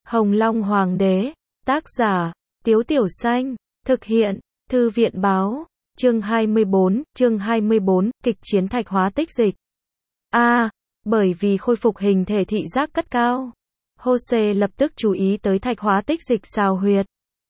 Hồng Long Hoàng đế, tác giả, Tiếu Tiểu Xanh, thực hiện, Thư viện báo, chương 24, kịch chiến thạch hóa tích dịch. Bởi vì khôi phục hình thể thị giác cất cao, Jose lập tức chú ý tới thạch hóa tích dịch xào huyệt.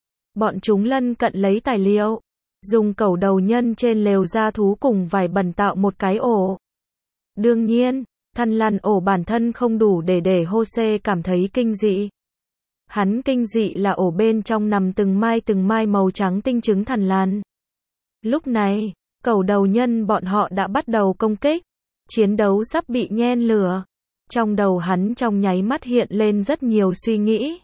Bọn chúng lân cận lấy tài liệu, dùng cẩu đầu nhân trên lều gia thú cùng vải bẩn tạo một cái ổ. Đương nhiên, thằn lằn ổ bản thân không đủ để Jose cảm thấy kinh dị. Hắn kinh dị là ổ bên trong nằm từng mai màu trắng tinh trứng thằn lằn. Lúc này, cẩu đầu nhân bọn họ đã bắt đầu công kích. Chiến đấu sắp bị nhen lửa. Trong đầu hắn trong nháy mắt hiện lên rất nhiều suy nghĩ.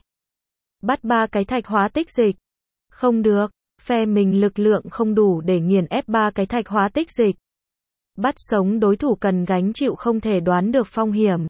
Bắt 3 cái thạch hóa tích dịch. Không được, phe mình lực lượng không đủ để nghiền ép 3 cái thạch hóa tích dịch. Bắt sống đối thủ cần gánh chịu không thể đoán được phong hiểm.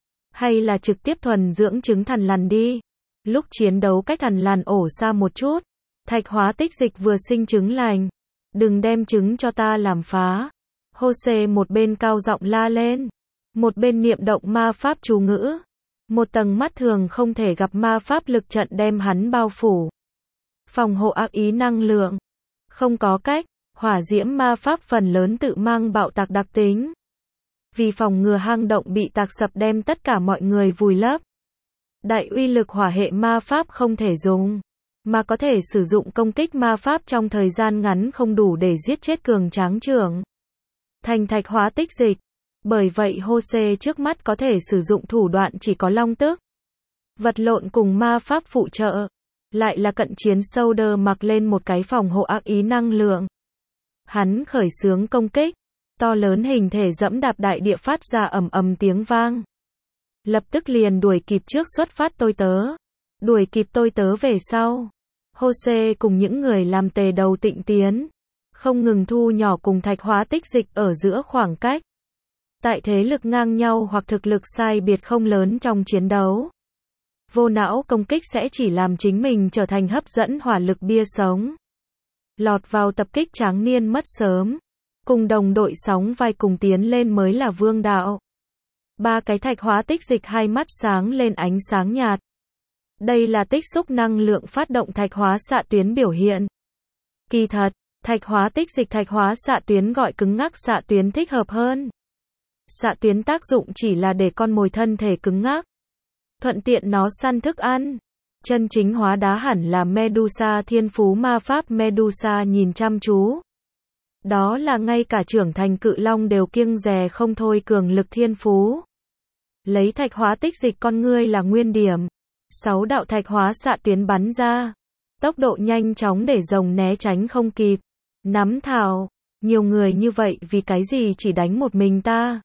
Hay là trực tiếp thuần dưỡng trứng thằn lằn đi. Lúc chiến đấu cách thằn lằn ổ xa một chút, thạch hóa tích dịch vừa sinh trứng lành. Đừng đem trứng cho ta làm phá. Jose một bên cao giọng la lên, một bên niệm động ma pháp chú ngữ. Một tầng mắt thường không thể gặp ma pháp lực trận đem hắn bao phủ. Phòng hộ ác ý năng lượng. Không có cách, hỏa diễm ma pháp phần lớn tự mang bạo tạc đặc tính. Vì phòng ngừa hang động bị tạc sập đem tất cả mọi người vùi lấp. Đại uy lực hỏa hệ ma pháp không thể dùng, mà có thể sử dụng công kích ma pháp trong thời gian ngắn không đủ để giết chết cường tráng trưởng thành thạch hóa tích dịch. Bởi vậy Jose trước mắt có thể sử dụng thủ đoạn chỉ có long tức, vật lộn cùng ma pháp phụ trợ. Lại là cận chiến Soldier mặc lên một cái phòng hộ ác ý năng lượng. Hắn khởi xướng công kích, to lớn hình thể dẫm đạp đại địa phát ra ầm ầm tiếng vang. Lập tức liền đuổi kịp trước xuất phát tôi tớ. Đuổi kịp tôi tớ về sau. Jose cùng những người làm tề đầu tịnh tiến. Không ngừng thu nhỏ cùng thạch hóa tích dịch ở giữa khoảng cách. Tại thế lực ngang nhau hoặc thực lực sai biệt không lớn trong chiến đấu. Vô não công kích sẽ chỉ làm chính mình trở thành hấp dẫn hỏa lực bia sống. Lọt vào tập kích tráng niên mất sớm. Cùng đồng đội sóng vai cùng tiến lên mới là vương đạo. 3 cái thạch hóa tích dịch hai mắt sáng lên ánh sáng nhạt. Đây là tích xúc năng lượng phát động thạch hóa xạ tuyến biểu hiện. Kỳ thật, thạch hóa tích dịch thạch hóa xạ tuyến gọi cứng ngắc xạ tuyến thích hợp hơn. Xạ tuyến tác dụng chỉ là để con mồi thân thể cứng ngắc, thuận tiện nó săn thức ăn. Chân chính hóa đá hẳn là Medusa thiên phú ma pháp Medusa nhìn chăm chú. Đó là ngay cả trưởng thành cự long đều kiêng dè không thôi cường lực thiên phú. Lấy thạch hóa tích dịch con ngươi là nguyên điểm. 6 đạo thạch hóa xạ tuyến bắn ra. Tốc độ nhanh chóng để rồng né tránh không kịp. Nắm thảo, nhiều người như vậy vì cái gì chỉ đánh một mình ta?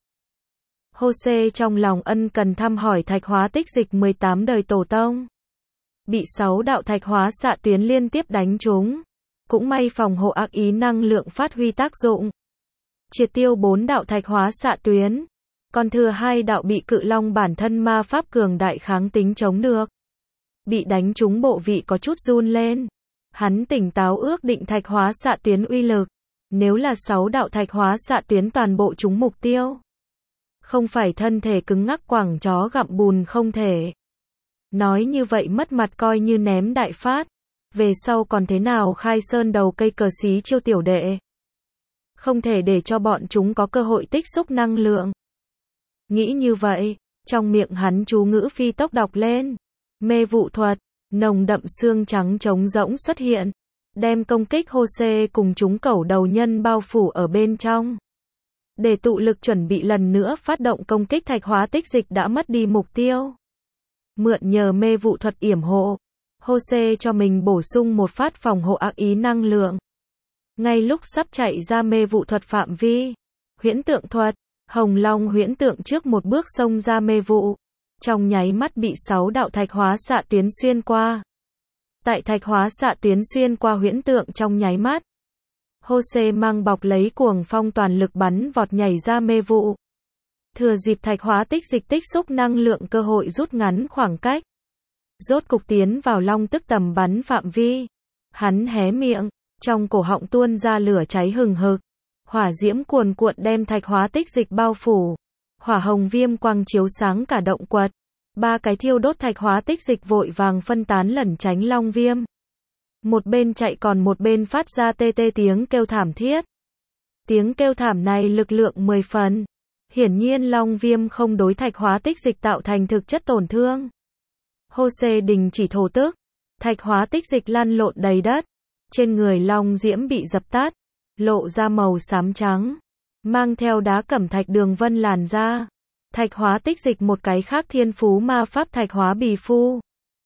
Jose trong lòng ân cần thăm hỏi thạch hóa tích dịch 18 đời tổ tông. Bị 6 đạo thạch hóa xạ tuyến liên tiếp đánh trúng. Cũng may phòng hộ ác ý năng lượng phát huy tác dụng. Triệt tiêu 4 đạo thạch hóa xạ tuyến. Còn thừa 2 đạo bị cự long bản thân ma pháp cường đại kháng tính chống được. Bị đánh trúng bộ vị có chút run lên. Hắn tỉnh táo ước định thạch hóa xạ tuyến uy lực. Nếu là 6 đạo thạch hóa xạ tuyến toàn bộ trúng mục tiêu. Không phải thân thể cứng ngắc quẳng chó gặm bùn không thể. Nói như vậy mất mặt coi như ném đại phát. Về sau còn thế nào khai sơn đầu cây cờ xí chiêu tiểu đệ. Không thể để cho bọn chúng có cơ hội tích xúc năng lượng. Nghĩ như vậy, trong miệng hắn chú ngữ phi tốc đọc lên. Mê vụ thuật, nồng đậm xương trắng trống rỗng xuất hiện. Đem công kích Jose cùng chúng cẩu đầu nhân bao phủ ở bên trong. Để tụ lực chuẩn bị lần nữa phát động công kích thạch hóa tích dịch đã mất đi mục tiêu. Mượn nhờ mê vụ thuật yểm hộ. Jose cho mình bổ sung một phát phòng hộ ác ý năng lượng. Ngay lúc sắp chạy ra mê vụ thuật phạm vi. Huyễn tượng thuật. Hồng Long huyễn tượng trước một bước xông ra mê vụ. Trong nháy mắt bị 6 đạo thạch hóa xạ tuyến xuyên qua. Tại thạch hóa xạ tuyến xuyên qua huyễn tượng trong nháy mắt. Jose mang bọc lấy cuồng phong toàn lực bắn vọt nhảy ra mê vụ. Thừa dịp thạch hóa tích dịch tích xúc năng lượng cơ hội rút ngắn khoảng cách. Rốt cục tiến vào long tức tầm bắn phạm vi. Hắn hé miệng, trong cổ họng tuôn ra lửa cháy hừng hực. Hỏa diễm cuồn cuộn đem thạch hóa tích dịch bao phủ. Hỏa hồng viêm quang chiếu sáng cả động quật. Ba cái thiêu đốt thạch hóa tích dịch vội vàng phân tán lẩn tránh long viêm. Một bên chạy còn một bên phát ra tê tê tiếng kêu thảm thiết. Tiếng kêu thảm này lực lượng 10 phần. Hiển nhiên long viêm không đối thạch hóa tích dịch tạo thành thực chất tổn thương. Hô-xê đình chỉ thổ tức. Thạch hóa tích dịch lăn lộn đầy đất. Trên người long diễm bị dập tắt, lộ ra màu xám trắng, mang theo đá cẩm thạch đường vân làn ra. Thạch hóa tích dịch một cái khác thiên phú ma pháp thạch hóa bì phu.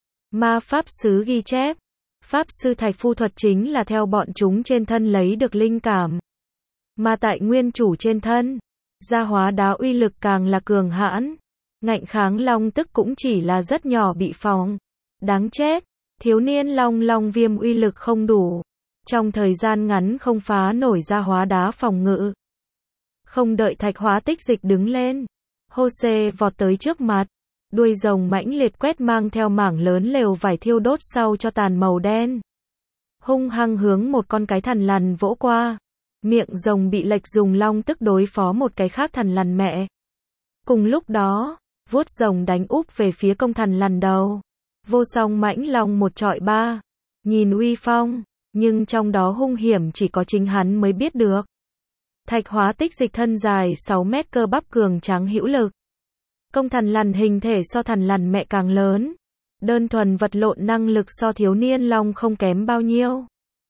Ma pháp sứ ghi chép, pháp sư thạch phu thuật chính là theo bọn chúng trên thân lấy được linh cảm. Mà tại nguyên chủ trên thân, gia hóa đá uy lực càng là cường hãn. Ngạnh kháng long tức cũng chỉ là rất nhỏ bị phòng. Đáng chết, thiếu niên long viêm uy lực không đủ. Trong thời gian ngắn không phá nổi gia hóa đá phòng ngự. Không đợi thạch hóa tích dịch đứng lên, Hô-xê vọt tới trước mặt. Đuôi rồng mãnh liệt quét mang theo mảng lớn lều vải thiêu đốt sau cho tàn màu đen. Hung hăng hướng một con cái thằn lằn vỗ qua. Miệng rồng bị lệch dùng long tức đối phó một cái khác thằn lằn mẹ. Cùng lúc đó, vuốt rồng đánh úp về phía công thằn lằn đầu. Vô song mãnh long một trọi ba. Nhìn uy phong, nhưng trong đó hung hiểm chỉ có chính hắn mới biết được. Thạch hóa tích dịch thân dài 6 mét cơ bắp cường tráng hữu lực. Công thằn lằn hình thể so thằn lằn mẹ càng lớn. Đơn thuần vật lộn năng lực so thiếu niên long không kém bao nhiêu.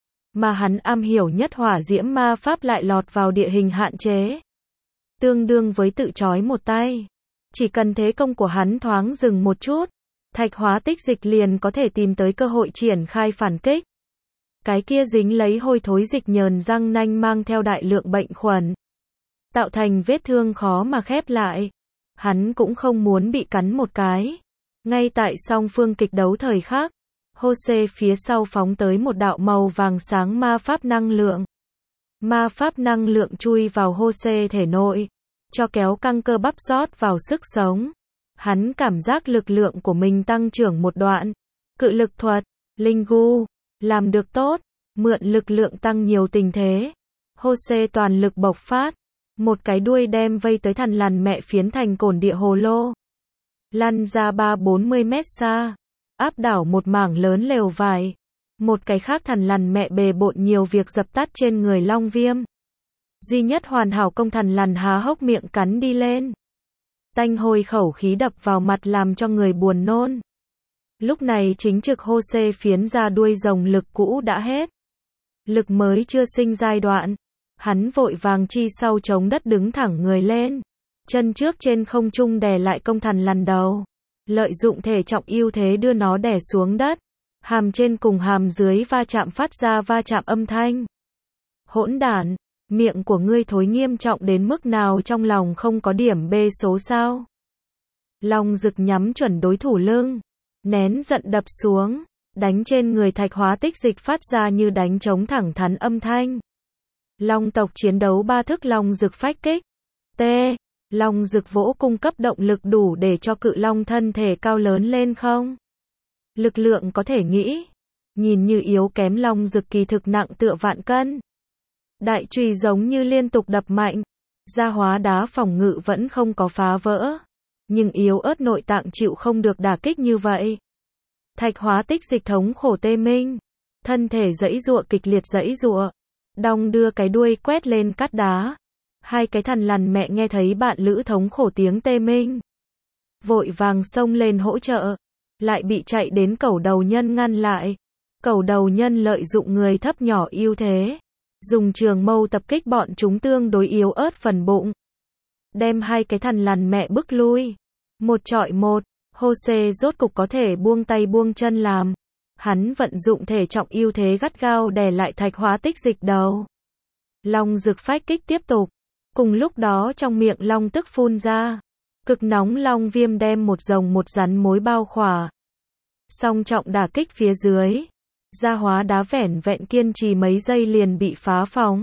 Mà hắn am hiểu nhất hỏa diễm ma pháp lại lọt vào địa hình hạn chế. Tương đương với tự trói một tay. Chỉ cần thế công của hắn thoáng dừng một chút, thạch hóa tích dịch liền có thể tìm tới cơ hội triển khai phản kích. Cái kia dính lấy hôi thối dịch nhờn răng nanh mang theo đại lượng bệnh khuẩn, tạo thành vết thương khó mà khép lại. Hắn cũng không muốn bị cắn một cái. Ngay tại song phương kịch đấu thời khắc, Hô-xê phía sau phóng tới một đạo màu vàng sáng ma pháp năng lượng. Ma pháp năng lượng chui vào Hô-xê thể nội, cho kéo căng cơ bắp rót vào sức sống. Hắn cảm giác lực lượng của mình tăng trưởng một đoạn. Cự lực thuật, linh gu, làm được tốt, mượn lực lượng tăng nhiều tình thế. Hô-xê toàn lực bộc phát, một cái đuôi đem vây tới thằn lằn mẹ phiến thành cổn địa hồ lô. Lăn ra 30-40 mét xa, áp đảo một mảng lớn lều vải. Một cái khác thằn lằn mẹ bề bộn nhiều việc dập tắt trên người long viêm. Duy nhất hoàn hảo công thằn lằn há hốc miệng cắn đi lên. Tanh hôi khẩu khí đập vào mặt làm cho người buồn nôn. Lúc này chính trực Hô-xê phiến ra đuôi rồng lực cũ đã hết. Lực mới chưa sinh giai đoạn. Hắn vội vàng chi sau chống đất đứng thẳng người lên. Chân trước trên không trung đè lại công thằn lằn đầu. Lợi dụng thể trọng ưu thế đưa nó đè xuống đất. Hàm trên cùng hàm dưới va chạm phát ra va chạm âm thanh. Hỗn đản, miệng của ngươi thối nghiêm trọng đến mức nào trong lòng không có điểm B số sao? Long rực nhắm chuẩn đối thủ lưng. Nén giận đập xuống. Đánh trên người thạch hóa tích dịch phát ra như đánh trống thẳng thắn âm thanh. Long tộc chiến đấu ba thức long rực phách kích. T. Long rực vỗ cung cấp động lực đủ để cho cự long thân thể cao lớn lên không? Lực lượng có thể nghĩ. Nhìn như yếu kém long rực kỳ thực nặng tựa vạn cân. Đại chùy giống như liên tục đập mạnh. Gia hóa đá phòng ngự vẫn không có phá vỡ. Nhưng yếu ớt nội tạng chịu không được đả kích như vậy. Thạch hóa tích dịch thống khổ tê minh. Thân thể giãy giụa kịch liệt giãy giụa. Đong đưa cái đuôi quét lên cát đá. Hai cái thằn lằn mẹ nghe thấy bạn lữ thống khổ tiếng tê minh. Vội vàng xông lên hỗ trợ. Lại bị chạy đến cẩu đầu nhân ngăn lại. Cẩu đầu nhân lợi dụng người thấp nhỏ ưu thế. Dùng trường mâu tập kích bọn chúng tương đối yếu ớt phần bụng. Đem hai cái thằn lằn mẹ bức lui. Một trọi một. Hô-xê rốt cục có thể buông tay buông chân làm. Hắn vận dụng thể trọng ưu thế gắt gao đè lại thạch hóa tích dịch đầu. Long rực phách kích tiếp tục. Cùng lúc đó trong miệng long tức phun ra. Cực nóng long viêm đem một rồng một rắn mối bao khỏa. Song trọng đả kích phía dưới. Gia hóa đá vẻn vẹn kiên trì mấy giây liền bị phá phòng.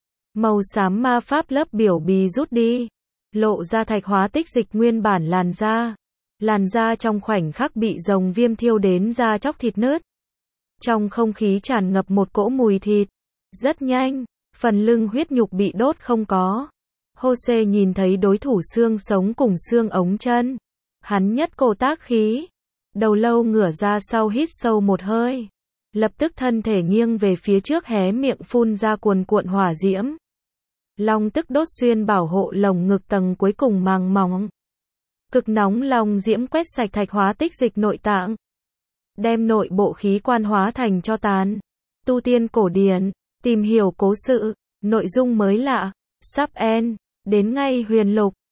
Màu xám ma pháp lớp biểu bì rút đi. Lộ ra thạch hóa tích dịch nguyên bản làn da. Làn da trong khoảnh khắc bị rồng viêm thiêu đến da chóc thịt nứt. Trong không khí tràn ngập một cỗ mùi thịt. Rất nhanh, phần lưng huyết nhục bị đốt không có. Hô-xê nhìn thấy đối thủ xương sống cùng xương ống chân. Hắn nhất cổ tác khí. Đầu lâu ngửa ra sau hít sâu một hơi. Lập tức thân thể nghiêng về phía trước hé miệng phun ra cuồn cuộn hỏa diễm. Long tức đốt xuyên bảo hộ lồng ngực tầng cuối cùng màng mỏng. Cực nóng long diễm quét sạch thạch hóa tích dịch nội tạng. Đem nội bộ khí quan hóa thành tro tàn. Tu tiên cổ điển, tìm hiểu cố sự, nội dung mới lạ, sub en, đến ngay huyền lục.